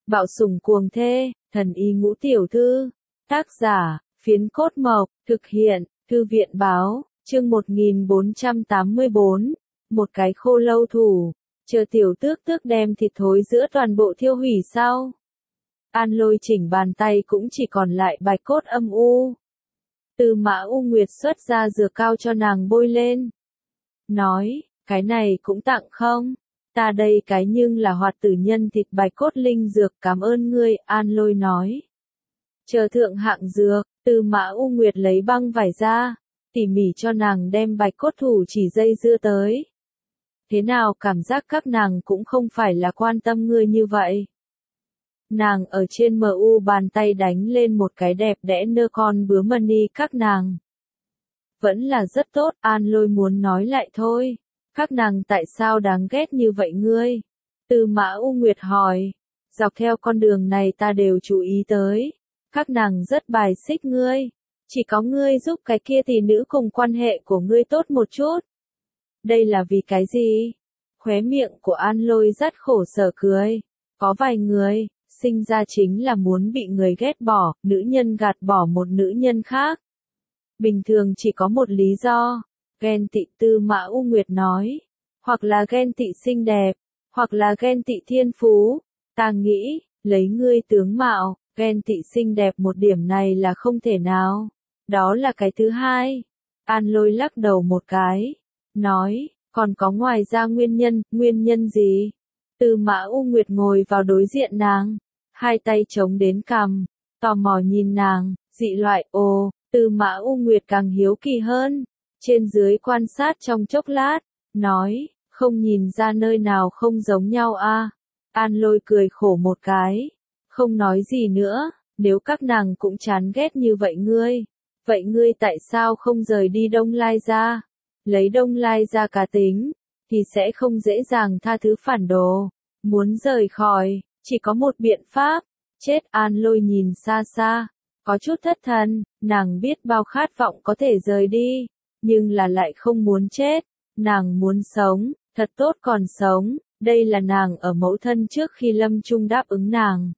Bạo sủng cuồng thê, thần y ngũ tiểu thư. Tác giả, Phiến Cốt Mộc, thực hiện, Thư viện báo, chương 1484, một cái khô lâu thủ, chờ tiểu tước tước đem thịt thối giữa toàn bộ thiêu hủy sau. An Lôi chỉnh bàn tay cũng chỉ còn lại bạch cốt âm u. Tư Mã U Nguyệt xuất ra dược cao cho nàng bôi lên. Nói, cái này cũng tặng không? Ta đây cái nhưng là hoạt tử nhân thịt bạch cốt linh dược, cảm ơn ngươi, An Lôi nói. Chờ thượng hạng dược, Tư Mã U Nguyệt lấy băng vải ra, tỉ mỉ cho nàng đem bạch cốt thủ chỉ dây dưa tới. Thế nào cảm giác các nàng cũng không phải là quan tâm ngươi như vậy. Nàng ở trên MU bàn tay đánh lên một cái đẹp đẽ nơ con bướm mani các nàng. Vẫn là rất tốt, An Lôi muốn nói lại thôi. Các nàng tại sao đáng ghét như vậy ngươi? Tư Mã U Nguyệt hỏi. Dọc theo con đường này ta đều chú ý tới. Các nàng rất bài xích ngươi. Chỉ có ngươi giúp cái kia tỷ nữ cùng quan hệ của ngươi tốt một chút. Đây là vì cái gì? Khóe miệng của An Lôi rất khổ sở cười. Có vài người, sinh ra chính là muốn bị người ghét bỏ, nữ nhân gạt bỏ một nữ nhân khác. Bình thường chỉ có một lý do. Ghen tị, Tư Mã U Nguyệt nói. Hoặc là ghen tị xinh đẹp, hoặc là ghen tị thiên phú. Ta nghĩ, lấy ngươi tướng mạo, ghen tị xinh đẹp một điểm này là không thể nào. Đó là cái thứ hai. An Lôi lắc đầu một cái. Nói, còn có ngoài ra nguyên nhân gì? Tư Mã U Nguyệt ngồi vào đối diện nàng. Hai tay chống đến cằm, tò mò nhìn nàng, dị loại, Tư Mã U Nguyệt càng hiếu kỳ hơn. Trên dưới quan sát trong chốc lát, nói, không nhìn ra nơi nào không giống nhau a. An Lôi cười khổ một cái, không nói gì nữa, nếu các nàng cũng chán ghét như vậy ngươi tại sao không rời đi Đông Lai ra? Lấy Đông Lai ra cá tính, thì sẽ không dễ dàng tha thứ phản đồ. Muốn rời khỏi, chỉ có một biện pháp, chết. An Lôi nhìn xa xa, có chút thất thần, nàng biết bao khát vọng có thể rời đi. Nhưng là lại không muốn chết, nàng muốn sống, thật tốt còn sống, đây là nàng ở mẫu thân trước khi lâm chung đáp ứng nàng.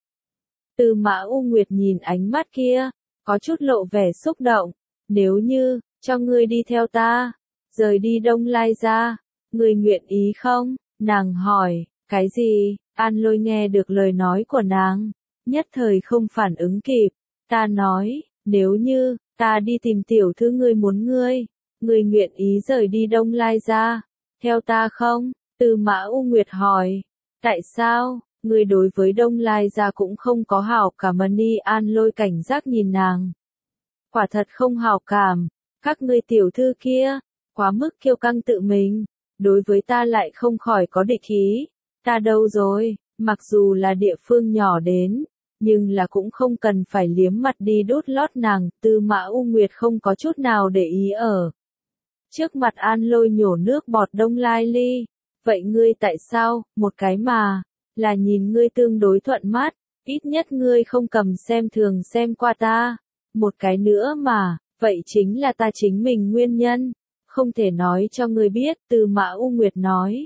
Tư Mã U Nguyệt nhìn ánh mắt kia, có chút lộ vẻ xúc động, nếu như, cho ngươi đi theo ta, rời đi Đông Lai ra, ngươi nguyện ý không? Nàng hỏi, cái gì? An Lôi nghe được lời nói của nàng, nhất thời không phản ứng kịp, ta nói, nếu như, ta đi tìm tiểu thư ngươi muốn ngươi nguyện ý rời đi Đông Lai ra, theo ta không? Tư Mã U Nguyệt hỏi, tại sao, ngươi đối với Đông Lai ra cũng không có hảo cảm? Mani An Lôi cảnh giác nhìn nàng. Quả thật không hảo cảm, các ngươi tiểu thư kia, quá mức kiêu căng tự mình, đối với ta lại không khỏi có địch ý, ta đâu rồi, mặc dù là địa phương nhỏ đến, nhưng là cũng không cần phải liếm mặt đi đút lót nàng. Tư Mã U Nguyệt không có chút nào để ý ở trước mặt An Lôi nhổ nước bọt Đông Lai ly. Vậy ngươi tại sao, một cái mà, là nhìn ngươi tương đối thuận mắt, ít nhất ngươi không cầm xem thường xem qua ta. Một cái nữa mà, vậy chính là ta chính mình nguyên nhân, không thể nói cho ngươi biết. Tư Mã U Nguyệt nói.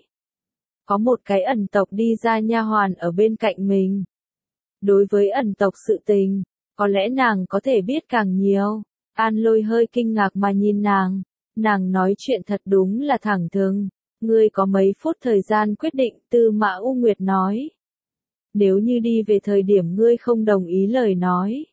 Có một cái ẩn tộc đi ra nha hoàn ở bên cạnh mình. Đối với ẩn tộc sự tình, có lẽ nàng có thể biết càng nhiều. An Lôi hơi kinh ngạc mà nhìn nàng. Nàng nói chuyện thật đúng là thẳng thừng. Ngươi có mấy phút thời gian quyết định, Tư Mã U Nguyệt nói. Nếu như đi về thời điểm ngươi không đồng ý lời nói.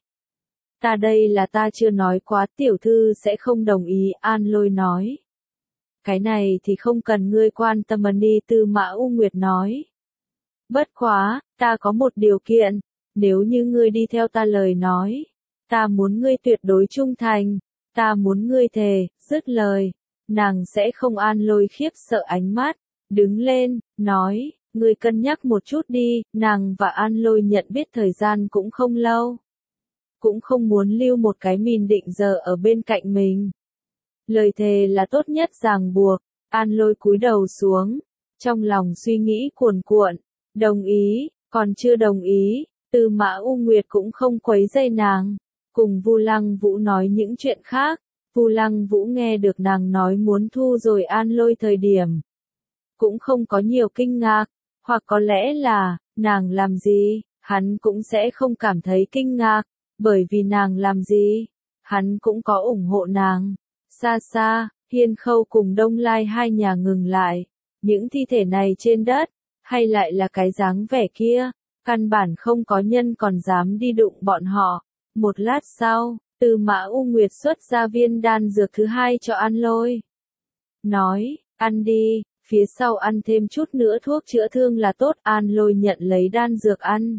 Ta đây là ta chưa nói quá, tiểu thư sẽ không đồng ý, An Lôi nói. Cái này thì không cần ngươi quan tâm đi, Tư Mã U Nguyệt nói. Bất quá, ta có một điều kiện, nếu như ngươi đi theo ta lời nói, ta muốn ngươi tuyệt đối trung thành, ta muốn ngươi thề. Dứt lời, nàng sẽ không. An Lôi khiếp sợ ánh mắt, đứng lên, nói, ngươi cân nhắc một chút đi. Nàng và An Lôi nhận biết thời gian cũng không lâu, cũng không muốn lưu một cái mìn định giờ ở bên cạnh mình. Lời thề là tốt nhất ràng buộc. An Lôi cúi đầu xuống, trong lòng suy nghĩ cuồn cuộn, đồng ý, còn chưa đồng ý. Tư Mã U Nguyệt cũng không quấy rầy nàng, cùng Vu Lăng Vũ nói những chuyện khác. Vu Lăng Vũ nghe được nàng nói muốn thu rồi An Lôi thời điểm, cũng không có nhiều kinh ngạc, hoặc có lẽ là, nàng làm gì, hắn cũng sẽ không cảm thấy kinh ngạc, bởi vì nàng làm gì, hắn cũng có ủng hộ nàng. Xa xa, Hiên Khâu cùng Đông Lai hai nhà ngừng lại, những thi thể này trên đất, hay lại là cái dáng vẻ kia, căn bản không có nhân còn dám đi đụng bọn họ. Một lát sau, Tư Mã U Nguyệt xuất ra viên đan dược thứ hai cho An Lôi. Nói, ăn đi, phía sau ăn thêm chút nữa thuốc chữa thương là tốt. An Lôi nhận lấy đan dược ăn.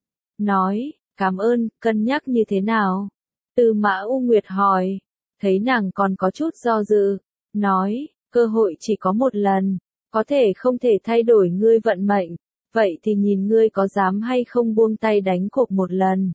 Nói, cảm ơn, cân nhắc như thế nào? Tư Mã U Nguyệt hỏi, thấy nàng còn có chút do dự, nói, cơ hội chỉ có một lần, có thể không thể thay đổi ngươi vận mệnh, vậy thì nhìn ngươi có dám hay không buông tay đánh cuộc một lần.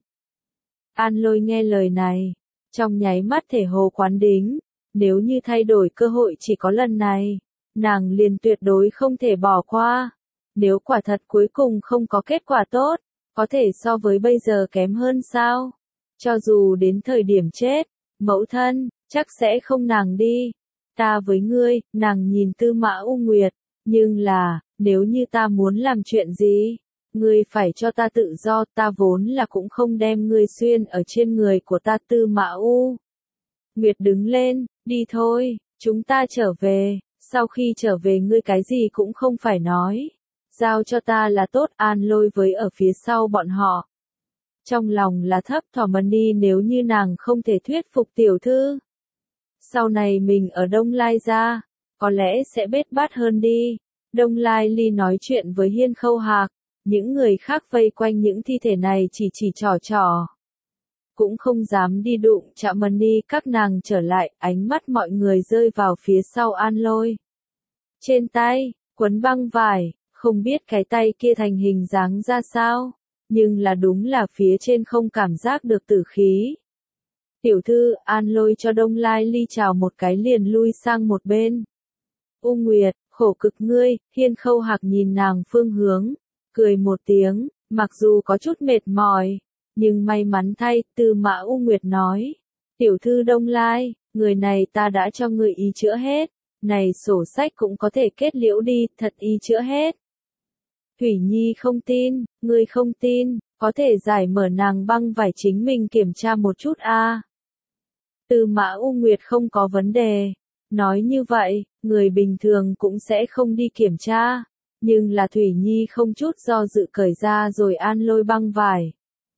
An Lôi nghe lời này, trong nháy mắt thể hồ quán đính, nếu như thay đổi cơ hội chỉ có lần này, nàng liền tuyệt đối không thể bỏ qua. Nếu quả thật cuối cùng không có kết quả tốt, có thể so với bây giờ kém hơn sao? Cho dù đến thời điểm chết, mẫu thân, chắc sẽ không nàng đi. Ta với ngươi, nàng nhìn Tư Mã U Nguyệt, nhưng là, nếu như ta muốn làm chuyện gì, ngươi phải cho ta tự do, ta vốn là cũng không đem ngươi xuyên ở trên người của ta. Tư Mã U Nguyệt đứng lên, đi thôi, chúng ta trở về, sau khi trở về ngươi cái gì cũng không phải nói, giao cho ta là tốt. An Lôi với ở phía sau bọn họ. Trong lòng là thấp thỏm đi, nếu như nàng không thể thuyết phục tiểu thư, sau này mình ở Đông Lai ra, có lẽ sẽ bết bát hơn đi. Đông Lai Ly nói chuyện với Hiên Khâu Hạc, những người khác vây quanh những thi thể này chỉ trò. Cũng không dám đi đụng chạm đi. Các nàng trở lại, ánh mắt mọi người rơi vào phía sau An Lôi. Trên tay, quấn băng vải, không biết cái tay kia thành hình dáng ra sao, nhưng là đúng là phía trên không cảm giác được tử khí. Tiểu thư, An Lôi cho Đông Lai Ly chào một cái liền lui sang một bên. U Nguyệt, khổ cực ngươi. Hiên Khâu Hạc nhìn nàng phương hướng, cười một tiếng, mặc dù có chút mệt mỏi, nhưng may mắn thay. Tư Mã U Nguyệt nói, tiểu thư Đông Lai, người này ta đã cho ngươi y chữa hết, này sổ sách cũng có thể kết liễu đi, thật y chữa hết. Thủy Nhi không tin, ngươi không tin, có thể giải mở nàng băng vải chính mình kiểm tra một chút a. Tư Mã U Nguyệt không có vấn đề. Nói như vậy, người bình thường cũng sẽ không đi kiểm tra, nhưng là Thủy Nhi không chút do dự cởi ra rồi An Lôi băng vải.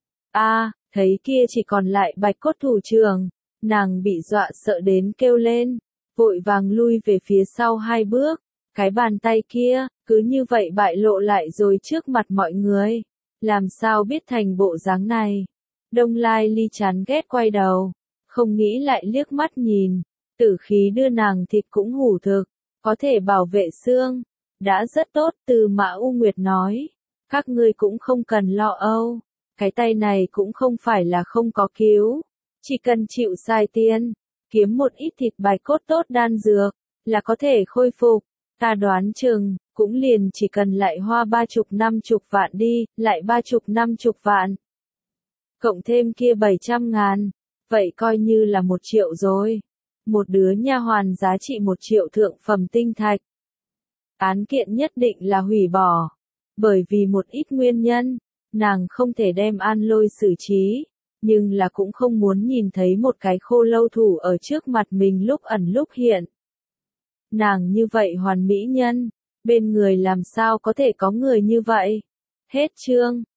A, thấy kia chỉ còn lại Bạch Cốt thủ trưởng, nàng bị dọa sợ đến kêu lên, vội vàng lui về phía sau hai bước, cái bàn tay kia, cứ như vậy bại lộ lại rồi trước mặt mọi người. Làm sao biết thành bộ dáng này? Đông Lai Ly chán ghét quay đầu, không nghĩ lại liếc mắt nhìn, tử khí đưa nàng thịt cũng hủ thực, có thể bảo vệ xương, đã rất tốt. Tư Mã U Nguyệt nói, các ngươi cũng không cần lo âu, cái tay này cũng không phải là không có cứu, chỉ cần chịu xài tiền, kiếm một ít thịt bạch cốt tốt đan dược, là có thể khôi phục. Ta đoán chừng, cũng liền chỉ cần lại hoa 30-50 vạn đi, lại 30-50 vạn. Cộng thêm kia 700.000, vậy coi như là 1 triệu rồi. Một đứa nha hoàn giá trị 1 triệu thượng phẩm tinh thạch. Án kiện nhất định là hủy bỏ. Bởi vì một ít nguyên nhân, nàng không thể đem An Lôi xử trí, nhưng là cũng không muốn nhìn thấy một cái khô lâu thủ ở trước mặt mình lúc ẩn lúc hiện. Nàng như vậy hoàn mỹ nhân, bên người làm sao có thể có người như vậy? Hết chương.